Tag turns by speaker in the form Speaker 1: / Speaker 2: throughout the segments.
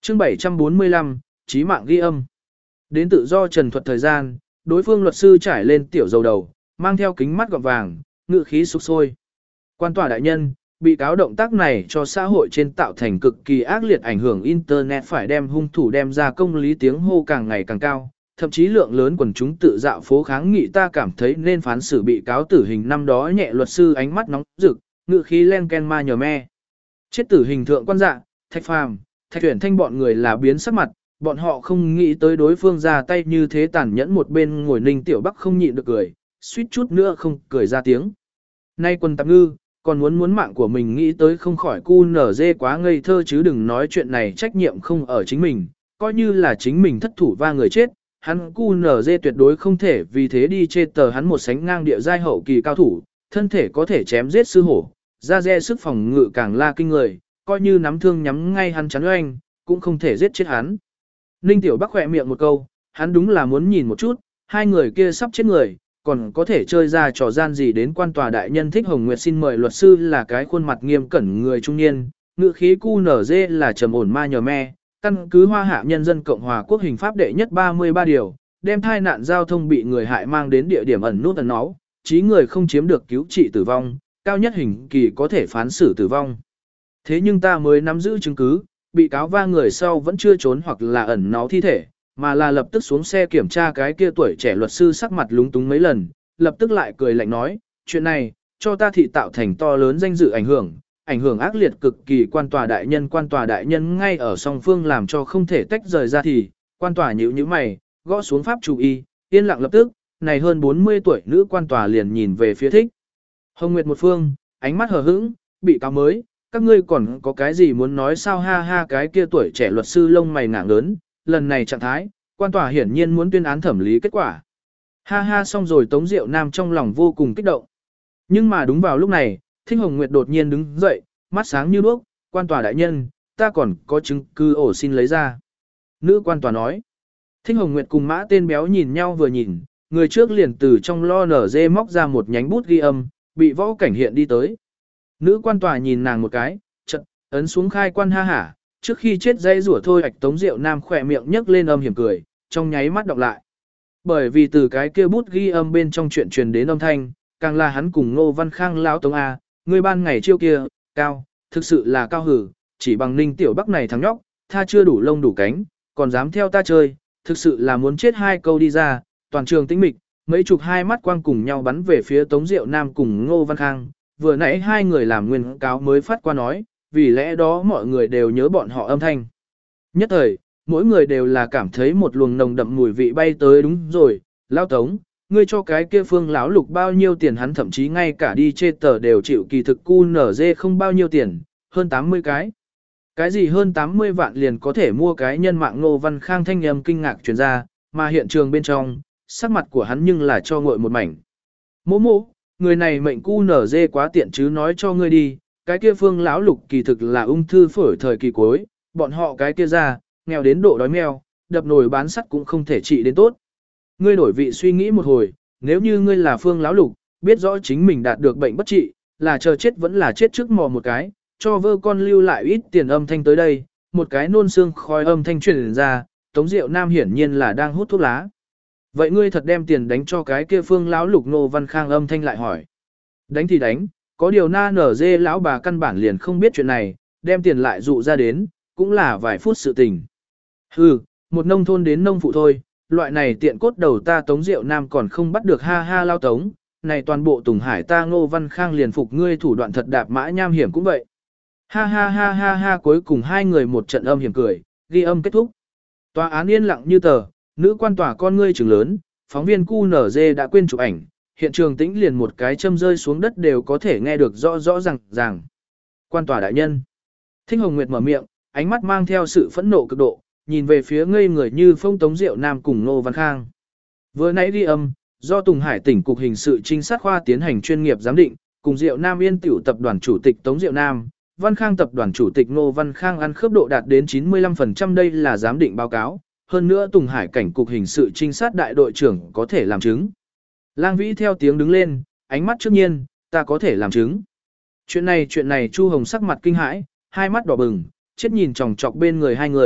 Speaker 1: Chương 745, chí mạng ghi âm. Đến tự do trần thuật thời gian, đối phương luật sư trải lên tiểu dầu đầu, mang theo kính mắt gọng vàng, ngự khí sục sôi. Quan tòa đại nhân, bị cáo động tác này cho xã hội trên tạo thành cực kỳ ác liệt ảnh hưởng internet, phải đem hung thủ đem ra công lý, tiếng hô càng ngày càng cao, thậm chí lượng lớn quần chúng tự dạo phố kháng nghị, ta cảm thấy nên phán xử bị cáo tử hình. Năm đó nhẹ luật sư ánh mắt nóng rực, ngự khí len ken ma nhờ me. Chết tử hình thượng quan dạ, Thạch Phàm, Thạch Tuyển Thanh bọn người là biến sắc mặt, bọn họ không nghĩ tới đối phương ra tay như thế tàn nhẫn. Một bên ngồi Ninh Tiểu Bắc không nhịn được cười, suýt chút nữa không cười ra tiếng. Nay quần tạp ngư, còn muốn mạng của mình, nghĩ tới không khỏi cu nở dê quá ngây thơ chứ. Đừng nói chuyện này trách nhiệm không ở chính mình, coi như là chính mình thất thủ va người chết, hắn cu nở dê tuyệt đối không thể vì thế đi chê tờ hắn một sánh ngang địa giai hậu kỳ cao thủ, thân thể có thể chém giết sư hổ, ra dê sức phòng ngự càng la kinh người, coi như nắm thương nhắm ngay hắn chắn oanh, cũng không thể giết chết hắn. Ninh Tiểu Bắc khỏe miệng một câu, hắn đúng là muốn nhìn một chút, hai người kia sắp chết người, còn có thể chơi ra trò gian gì. Đến quan tòa đại nhân. Thích Hồng Nguyệt xin mời. Luật sư là cái khuôn mặt nghiêm cẩn người trung niên, ngữ khí cu nở dê là trầm ổn ma nhờ me, căn cứ Hoa Hạ Nhân dân Cộng hòa Quốc hình pháp đệ nhất 33 điều, đem thai nạn giao thông bị người hại mang đến địa điểm ẩn nút ẩn náu, chí người không chiếm được cứu trị tử vong, cao nhất hình kỳ có thể phán xử tử vong. Thế nhưng ta mới nắm giữ chứng cứ, bị cáo va người sau vẫn chưa trốn hoặc là ẩn náu thi thể, mà là lập tức xuống xe kiểm tra. Cái kia tuổi trẻ luật sư sắc mặt lúng túng mấy lần, lập tức lại cười lạnh nói, chuyện này, cho ta thị tạo thành to lớn danh dự ảnh hưởng ác liệt cực kỳ. Quan tòa đại nhân ngay ở song phương làm cho không thể tách rời ra thì, quan tòa nhíu mày, gõ xuống pháp chú y, yên lặng. Lập tức, này hơn 40 tuổi nữ quan tòa liền nhìn về phía Thích Hồng Nguyệt một phương, ánh mắt hờ hững, bị cáo mới, các ngươi còn có cái gì muốn nói sao? Ha ha. Cái kia tuổi trẻ luật sư lông mày ngạng lớn, lần này trạng thái, quan tòa hiển nhiên muốn tuyên án thẩm lý kết quả. Ha ha. Xong rồi. Tống Diệu Nam trong lòng vô cùng kích động. Nhưng mà đúng vào lúc này, Thích Hồng Nguyệt đột nhiên đứng dậy, mắt sáng như đuốc, quan tòa đại nhân, ta còn có chứng cứ ổ xin lấy ra. Nữ quan tòa nói. Thích Hồng Nguyệt cùng Mã Tên Béo nhìn nhau vừa nhìn, người trước liền từ trong lo nở dê móc ra một nhánh bút ghi âm, bị Võ Cảnh Hiện đi tới. Nữ quan tòa nhìn nàng một cái, chợt ấn xuống khai quan. Ha hả, trước khi chết dây rủa thôi ạch. Tống Diệu Nam khỏe miệng nhấc lên âm hiểm cười, trong nháy mắt đọc lại. Bởi vì từ cái kia bút ghi âm bên trong chuyện truyền đến âm thanh, càng là hắn cùng Ngô Văn Khang lão Tống A, người ban ngày chiêu kia, cao, thực sự là cao hử, chỉ bằng Ninh Tiểu Bắc này thằng nhóc, tha chưa đủ lông đủ cánh, còn dám theo ta chơi, thực sự là muốn chết. Hai câu đi ra, toàn trường tĩnh mịch, mấy chục hai mắt quang cùng nhau bắn về phía Tống Diệu Nam cùng Ngô Văn Khang. Vừa nãy hai người làm nguyên cáo mới phát qua nói, vì lẽ đó mọi người đều nhớ bọn họ âm thanh. Nhất thời, mỗi người đều là cảm thấy một luồng nồng đậm mùi vị bay tới. Đúng rồi, lão Tống, ngươi cho cái kia Phương lão lục bao nhiêu tiền? Hắn thậm chí ngay cả đi chê tờ đều chịu, kỳ thực cu nở dê không bao nhiêu tiền, hơn 80 cái. Cái gì hơn 80 vạn liền có thể mua cái nhân mạng? Ngô Văn Khang thanh âm kinh ngạc truyền ra, mà hiện trường bên trong, sắc mặt của hắn nhưng là cho ngội một mảnh. Mô mô, người này mệnh cu nở dê quá tiện chứ, nói cho ngươi đi, cái kia Phương lão lục kỳ thực là ung thư phổi thời kỳ cuối, bọn họ cái kia ra, nghèo đến độ đói meo, đập nồi bán sắt cũng không thể trị đến tốt. Ngươi đổi vị suy nghĩ một hồi, nếu như ngươi là Phương lão lục, biết rõ chính mình đạt được bệnh bất trị, là chờ chết vẫn là chết trước mò một cái, cho vơ con lưu lại ít tiền. Âm thanh tới đây, một cái nôn xương khói âm thanh truyền ra, Tống Diệu Nam hiển nhiên là đang hút thuốc lá. Vậy ngươi thật đem tiền đánh cho cái kia Phương lão lục? Ngô Văn Khang âm thanh lại hỏi. Đánh thì đánh, có điều na nở dê lão bà căn bản liền không biết chuyện này, đem tiền lại dụ ra đến, cũng là vài phút sự tình. Hừ, một nông thôn đến nông phụ thôi, loại này tiện cốt đầu ta Tống Diệu Nam còn không bắt được. Ha ha. Lao Tống, này toàn bộ Tùng Hải ta Ngô Văn Khang liền phục ngươi thủ đoạn thật đạp mã nham hiểm cũng vậy. Ha ha ha ha ha. Cuối cùng hai người một trận âm hiểm cười, ghi âm kết thúc. Tòa án yên lặng như tờ, nữ quan tòa con ngươi trừng lớn, phóng viên QNZ đã quên chụp ảnh, hiện trường tĩnh liền một cái châm rơi xuống đất đều có thể nghe được rõ ràng. Quan tòa đại nhân. Thích Hồng Nguyệt mở miệng, ánh mắt mang theo sự phẫn nộ cực độ, nhìn về phía ngây người như phong Tống Diệu Nam cùng Ngô Văn Khang. Vừa nãy ghi âm, do Tùng Hải tỉnh cục hình sự trinh sát khoa tiến hành chuyên nghiệp giám định, cùng Diệu Nam Yên Tiểu tập đoàn chủ tịch Tống Diệu Nam, Văn Khang tập đoàn chủ tịch Ngô Văn Khang ăn khớp độ đạt đến 95%, đây là giám định báo cáo. Hơn nữa Tùng Hải cảnh cục hình sự trinh sát đại đội trưởng có thể làm chứng. Lang Vĩ theo tiếng đứng lên, ánh mắt trước nhiên, ta có thể làm chứng. Chuyện này, Chu Hồng sắc mặt kinh hãi, hai mắt đỏ bừng, chết nhìn chòng chọc bên người hai người,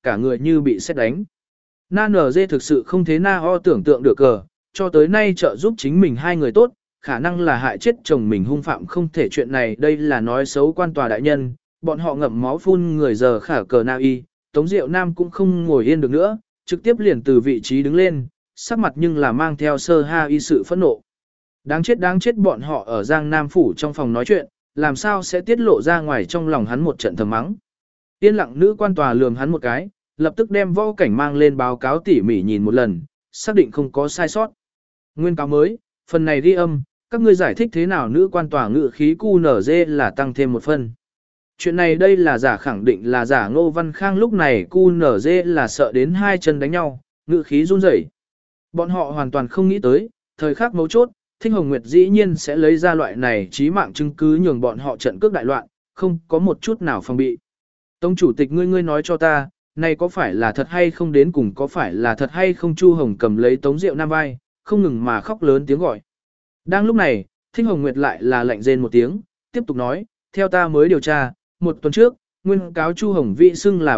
Speaker 1: cả người như bị sét đánh. Na NG thực sự không thế Na O tưởng tượng được cờ, cho tới nay trợ giúp chính mình hai người tốt, khả năng là hại chết chồng mình hung phạm không thể chuyện này đây là nói xấu quan tòa đại nhân, bọn họ ngậm máu phun người giờ khả cờ Na Y, Tống Diệu Nam cũng không ngồi yên được nữa, trực tiếp liền từ vị trí đứng lên, sắc mặt nhưng là mang theo sơ ha y sự phẫn nộ. Đáng chết bọn họ ở Giang Nam Phủ trong phòng nói chuyện, làm sao sẽ tiết lộ ra ngoài trong lòng hắn một trận thầm mắng. Yên lặng nữ quan tòa lườm hắn một cái, lập tức đem võ cảnh mang lên báo cáo tỉ mỉ nhìn một lần, xác định không có sai sót. Nguyên cáo mới, phần này ghi âm, các ngươi giải thích thế nào nữ quan tòa ngự khí QNZ là tăng thêm một phân. Chuyện này đây là giả khẳng định là giả Ngô Văn Khang lúc này QNZ là sợ đến hai chân đánh nhau, ngự khí run rẩy. Bọn họ hoàn toàn không nghĩ tới, thời khắc mấu chốt, Thích Hồng Nguyệt dĩ nhiên sẽ lấy ra loại này chí mạng chứng cứ nhường bọn họ trận cướp đại loạn, không có một chút nào phòng bị. Tống chủ tịch ngươi nói cho ta, này có phải là thật hay không đến cùng có phải là thật hay không Chu Hồng cầm lấy Tống Diệu Nam vai, không ngừng mà khóc lớn tiếng gọi. Đang lúc này, Thích Hồng Nguyệt lại là lạnh rên một tiếng, tiếp tục nói, theo ta mới điều tra, một tuần trước, nguyên cáo Chu Hồng Vĩ xưng là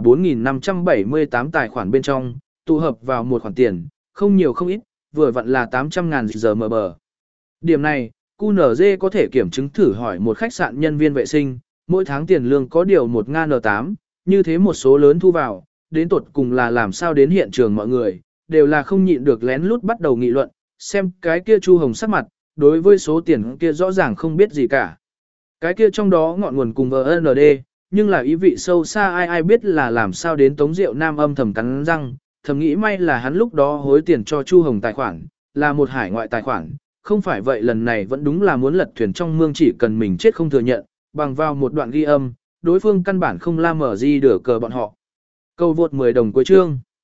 Speaker 1: 4.578 tài khoản bên trong, tụ hợp vào một khoản tiền, không nhiều không ít, vừa vặn là 800.000 giờ mờ bờ. Điểm này, QNZ có thể kiểm chứng thử hỏi một khách sạn nhân viên vệ sinh, mỗi tháng tiền lương có điều 1 N8, như thế một số lớn thu vào, đến tột cùng là làm sao đến hiện trường mọi người, đều là không nhịn được lén lút bắt đầu nghị luận, xem cái kia Chu Hồng sắc mặt, đối với số tiền kia rõ ràng không biết gì cả. Cái kia trong đó ngọn nguồn cùng VND, nhưng là ý vị sâu xa ai biết là làm sao đến Tống Diệu Nam âm thầm cắn răng, thầm nghĩ may là hắn lúc đó hối tiền cho Chu Hồng tài khoản, là một hải ngoại tài khoản, không phải vậy lần này vẫn đúng là muốn lật thuyền trong mương chỉ cần mình chết không thừa nhận, bằng vào một đoạn ghi âm, đối phương căn bản không la mở gì đửa cờ bọn họ. Câu vượt 10 đồng cuối chương.